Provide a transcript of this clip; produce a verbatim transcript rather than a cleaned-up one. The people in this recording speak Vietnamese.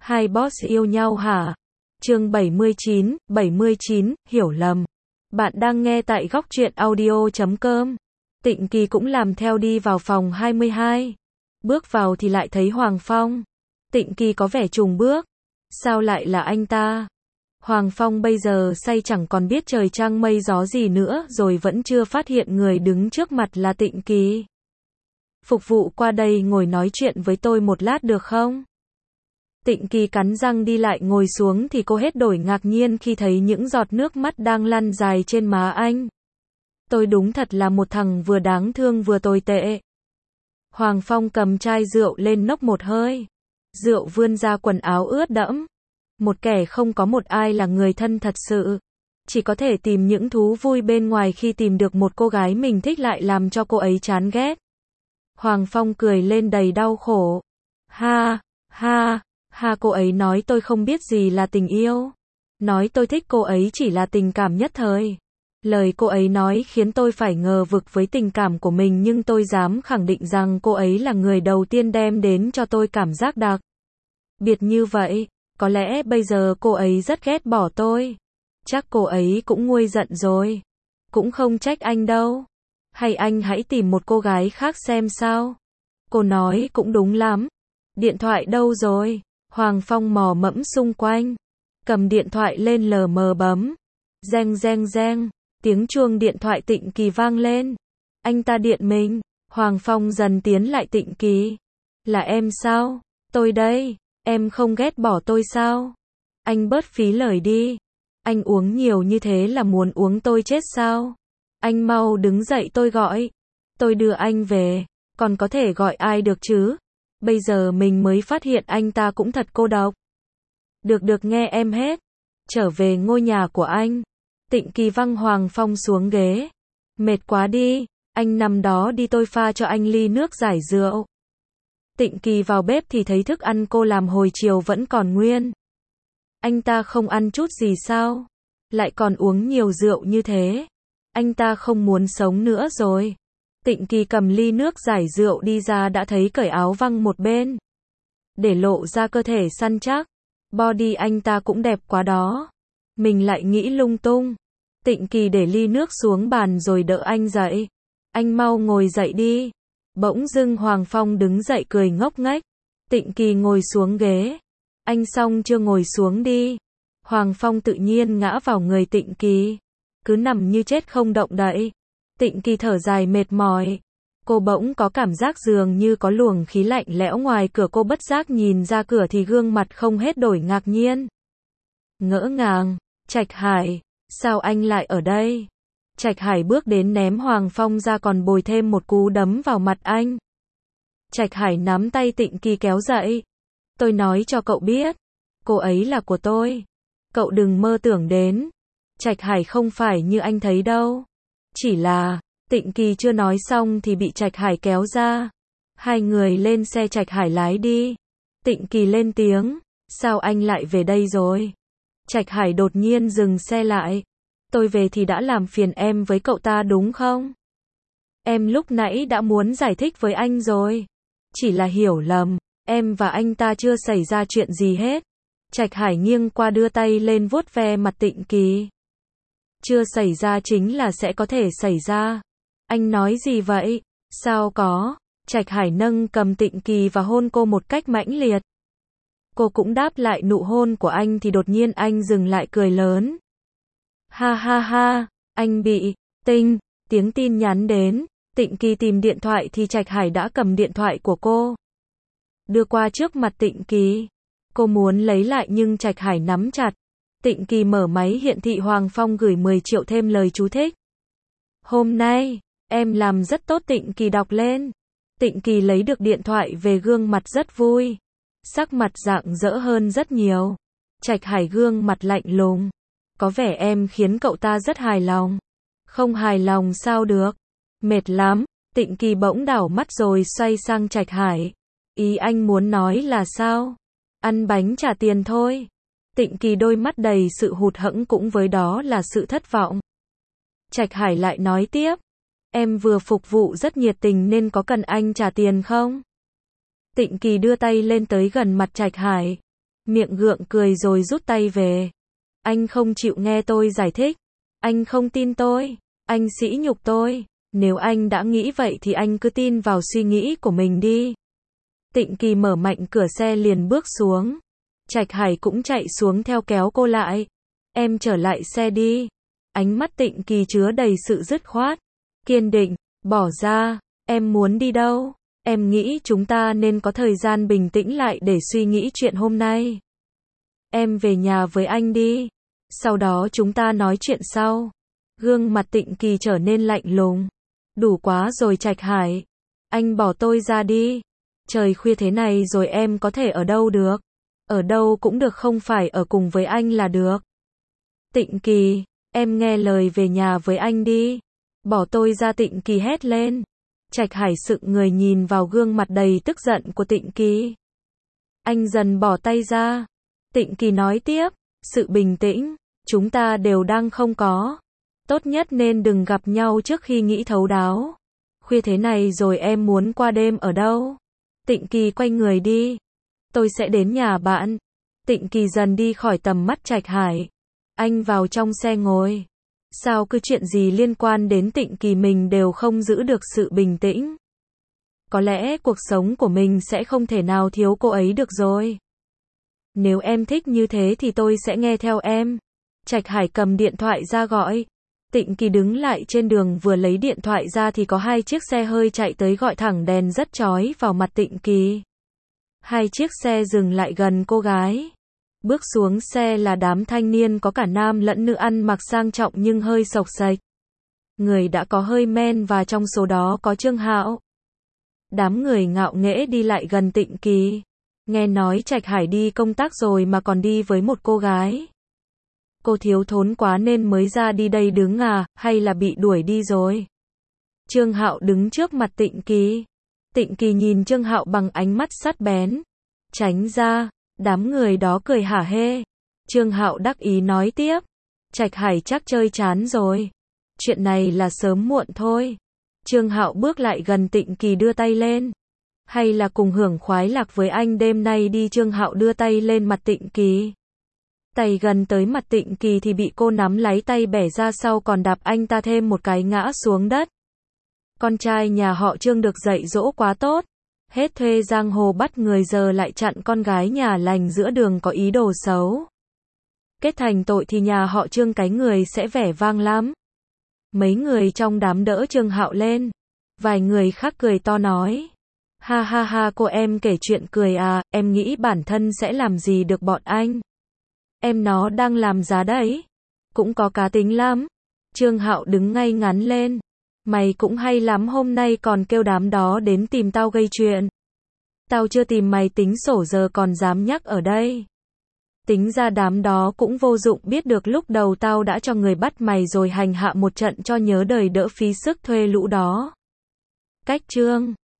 Hai boss yêu nhau hả? Chương bảy mươi chín, bảy mươi chín, hiểu lầm. Bạn đang nghe tại góc truyện audio chấm com. Tịnh Kỳ cũng làm theo đi vào phòng hai mươi hai. Bước vào thì lại thấy Hoàng Phong. Tịnh Kỳ có vẻ chùng bước. Sao lại là anh ta? Hoàng Phong bây giờ say chẳng còn biết trời trăng mây gió gì nữa rồi vẫn chưa phát hiện người đứng trước mặt là Tịnh Kỳ. Phục vụ qua đây ngồi nói chuyện với tôi một lát được không? Tịnh Kỳ cắn răng đi lại ngồi xuống thì cô hết đổi ngạc nhiên khi thấy những giọt nước mắt đang lăn dài trên má anh. Tôi đúng thật là một thằng vừa đáng thương vừa tồi tệ. Hoàng Phong cầm chai rượu lên nốc một hơi. Rượu vươn ra quần áo ướt đẫm. Một kẻ không có một ai là người thân thật sự. Chỉ có thể tìm những thú vui bên ngoài khi tìm được một cô gái mình thích lại làm cho cô ấy chán ghét. Hoàng Phong cười lên đầy đau khổ. Ha, ha, ha, cô ấy nói tôi không biết gì là tình yêu. Nói tôi thích cô ấy chỉ là tình cảm nhất thời. Lời cô ấy nói khiến tôi phải ngờ vực với tình cảm của mình, nhưng tôi dám khẳng định rằng cô ấy là người đầu tiên đem đến cho tôi cảm giác đặc biệt như vậy. Có lẽ bây giờ cô ấy rất ghét bỏ tôi. Chắc cô ấy cũng nguôi giận rồi. Cũng không trách anh đâu. Hay anh hãy tìm một cô gái khác xem sao. Cô nói cũng đúng lắm. Điện thoại đâu rồi? Hoàng Phong mò mẫm xung quanh. Cầm điện thoại lên lờ mờ bấm. Reng reng reng. Tiếng chuông điện thoại Tịnh Kỳ vang lên. Anh ta điện mình. Hoàng Phong dần tiến lại Tịnh Kỳ. Là em sao? Tôi đây. Em không ghét bỏ tôi sao? Anh bớt phí lời đi. Anh uống nhiều như thế là muốn uống tôi chết sao? Anh mau đứng dậy, tôi gọi. Tôi đưa anh về. Còn có thể gọi ai được chứ? Bây giờ mình mới phát hiện anh ta cũng thật cô độc. Được được, nghe em hết. Trở về ngôi nhà của anh. Tịnh Kỳ văng Hoàng Phong xuống ghế. Mệt quá đi. Anh nằm đó đi, tôi pha cho anh ly nước giải rượu. Tịnh Kỳ vào bếp thì thấy thức ăn cô làm hồi chiều vẫn còn nguyên. Anh ta không ăn chút gì sao? Lại còn uống nhiều rượu như thế. Anh ta không muốn sống nữa rồi. Tịnh Kỳ cầm ly nước giải rượu đi ra đã thấy cởi áo văng một bên. Để lộ ra cơ thể săn chắc. Body anh ta cũng đẹp quá đó. Mình lại nghĩ lung tung. Tịnh Kỳ để ly nước xuống bàn rồi đỡ anh dậy. Anh mau ngồi dậy đi. Bỗng dưng Hoàng Phong đứng dậy cười ngốc nghếch. Tịnh Kỳ ngồi xuống ghế. Anh xong chưa, ngồi xuống đi. Hoàng Phong tự nhiên ngã vào người Tịnh Kỳ. Cứ nằm như chết không động đậy. Tịnh Kỳ thở dài mệt mỏi. Cô bỗng có cảm giác dường như có luồng khí lạnh lẽo ngoài cửa. Cô bất giác nhìn ra cửa thì gương mặt không hết đổi ngạc nhiên. Ngỡ ngàng. Trạch Hải, sao anh lại ở đây? Trạch Hải bước đến ném Hoàng Phong ra còn bồi thêm một cú đấm vào mặt anh. Trạch Hải nắm tay Tịnh Kỳ kéo dậy. Tôi nói cho cậu biết, cô ấy là của tôi. Cậu đừng mơ tưởng đến. Trạch Hải không phải như anh thấy đâu. Chỉ là, Tịnh Kỳ chưa nói xong thì bị Trạch Hải kéo ra. Hai người lên xe, Trạch Hải lái đi. Tịnh Kỳ lên tiếng, sao anh lại về đây rồi? Trạch Hải đột nhiên dừng xe lại. Tôi về thì đã làm phiền em với cậu ta đúng không? Em lúc nãy đã muốn giải thích với anh rồi. Chỉ là hiểu lầm, em và anh ta chưa xảy ra chuyện gì hết. Trạch Hải nghiêng qua đưa tay lên vuốt ve mặt Tịnh Kỳ. Chưa xảy ra chính là sẽ có thể xảy ra. Anh nói gì vậy? Sao có? Trạch Hải nâng cầm Tịnh Kỳ và hôn cô một cách mãnh liệt. Cô cũng đáp lại nụ hôn của anh thì đột nhiên anh dừng lại cười lớn. Ha ha ha, anh bị tinh, tiếng tin nhắn đến. Tịnh Kỳ tìm điện thoại thì Trạch Hải đã cầm điện thoại của cô. Đưa qua trước mặt Tịnh Kỳ. Cô muốn lấy lại nhưng Trạch Hải nắm chặt. Tịnh Kỳ mở máy, hiện thị Hoàng Phong gửi mười triệu thêm lời chú thích. Hôm nay, em làm rất tốt, Tịnh Kỳ đọc lên. Tịnh Kỳ lấy được điện thoại về, gương mặt rất vui. Sắc mặt rạng rỡ hơn rất nhiều. Trạch Hải gương mặt lạnh lùng. Có vẻ em khiến cậu ta rất hài lòng. Không hài lòng sao được. Mệt lắm. Tịnh Kỳ bỗng đảo mắt rồi xoay sang Trạch Hải. Ý anh muốn nói là sao? Ăn bánh trả tiền thôi. Tịnh Kỳ đôi mắt đầy sự hụt hẫng, cũng với đó là sự thất vọng. Trạch Hải lại nói tiếp. Em vừa phục vụ rất nhiệt tình nên có cần anh trả tiền không? Tịnh Kỳ đưa tay lên tới gần mặt Trạch Hải. Miệng gượng cười rồi rút tay về. Anh không chịu nghe tôi giải thích. Anh không tin tôi. Anh sỉ nhục tôi. Nếu anh đã nghĩ vậy thì anh cứ tin vào suy nghĩ của mình đi. Tịnh Kỳ mở mạnh cửa xe liền bước xuống. Trạch Hải cũng chạy xuống theo kéo cô lại. Em trở lại xe đi. Ánh mắt Tịnh Kỳ chứa đầy sự dứt khoát, kiên định. Bỏ ra, em muốn đi đâu? Em nghĩ chúng ta nên có thời gian bình tĩnh lại để suy nghĩ chuyện hôm nay. Em về nhà với anh đi. Sau đó chúng ta nói chuyện sau. Gương mặt Tịnh Kỳ trở nên lạnh lùng. Đủ quá rồi Trạch Hải. Anh bỏ tôi ra đi. Trời khuya thế này rồi em có thể ở đâu được? Ở đâu cũng được, không phải ở cùng với anh là được. Tịnh Kỳ, em nghe lời về nhà với anh đi. Bỏ tôi ra, Tịnh Kỳ hét lên. Trạch Hải sững người nhìn vào gương mặt đầy tức giận của Tịnh Kỳ. Anh dần bỏ tay ra. Tịnh Kỳ nói tiếp, sự bình tĩnh, chúng ta đều đang không có. Tốt nhất nên đừng gặp nhau trước khi nghĩ thấu đáo. Khuya thế này rồi em muốn qua đêm ở đâu? Tịnh Kỳ quay người đi. Tôi sẽ đến nhà bạn. Tịnh Kỳ dần đi khỏi tầm mắt Trạch Hải. Anh vào trong xe ngồi. Sao cứ chuyện gì liên quan đến Tịnh Kỳ mình đều không giữ được sự bình tĩnh. Có lẽ cuộc sống của mình sẽ không thể nào thiếu cô ấy được rồi. Nếu em thích như thế thì tôi sẽ nghe theo em. Trạch Hải cầm điện thoại ra gọi. Tịnh Kỳ đứng lại trên đường, vừa lấy điện thoại ra thì có hai chiếc xe hơi chạy tới gọi thẳng đèn rất chói vào mặt Tịnh Kỳ. Hai chiếc xe dừng lại gần cô gái. Bước xuống xe là đám thanh niên có cả nam lẫn nữ ăn mặc sang trọng nhưng hơi xộc xệch. Người đã có hơi men và trong số đó có Trương Hạo. Đám người ngạo nghễ đi lại gần Tịnh Kỳ. Nghe nói Trạch Hải đi công tác rồi mà còn đi với một cô gái. Cô thiếu thốn quá nên mới ra đi đây đứng à, hay là bị đuổi đi rồi? Trương Hạo đứng trước mặt Tịnh Kỳ. Tịnh Kỳ nhìn Trương Hạo bằng ánh mắt sắc bén. Tránh ra. Đám người đó cười hả hê. Trương Hạo đắc ý nói tiếp. Trạch Hải chắc chơi chán rồi. Chuyện này là sớm muộn thôi. Trương Hạo bước lại gần Tịnh Kỳ đưa tay lên. Hay là cùng hưởng khoái lạc với anh đêm nay đi. Trương Hạo đưa tay lên mặt Tịnh Kỳ. Tay gần tới mặt Tịnh Kỳ thì bị cô nắm lấy tay bẻ ra sau còn đạp anh ta thêm một cái ngã xuống đất. Con trai nhà họ Trương được dạy dỗ quá tốt. Hết thuê giang hồ bắt người giờ lại chặn con gái nhà lành giữa đường có ý đồ xấu. Kết thành tội thì nhà họ Trương cái người sẽ vẻ vang lắm. Mấy người trong đám đỡ Trương Hạo lên. Vài người khác cười to nói. Ha ha ha, cô em kể chuyện cười à, em nghĩ bản thân sẽ làm gì được bọn anh. Em nó đang làm giá đấy. Cũng có cá tính lắm. Trương Hạo đứng ngay ngắn lên. Mày cũng hay lắm, hôm nay còn kêu đám đó đến tìm tao gây chuyện. Tao chưa tìm mày tính sổ giờ còn dám nhắc ở đây. Tính ra đám đó cũng vô dụng, biết được lúc đầu tao đã cho người bắt mày rồi hành hạ một trận cho nhớ đời, đỡ phí sức thuê lũ đó. Cách Trương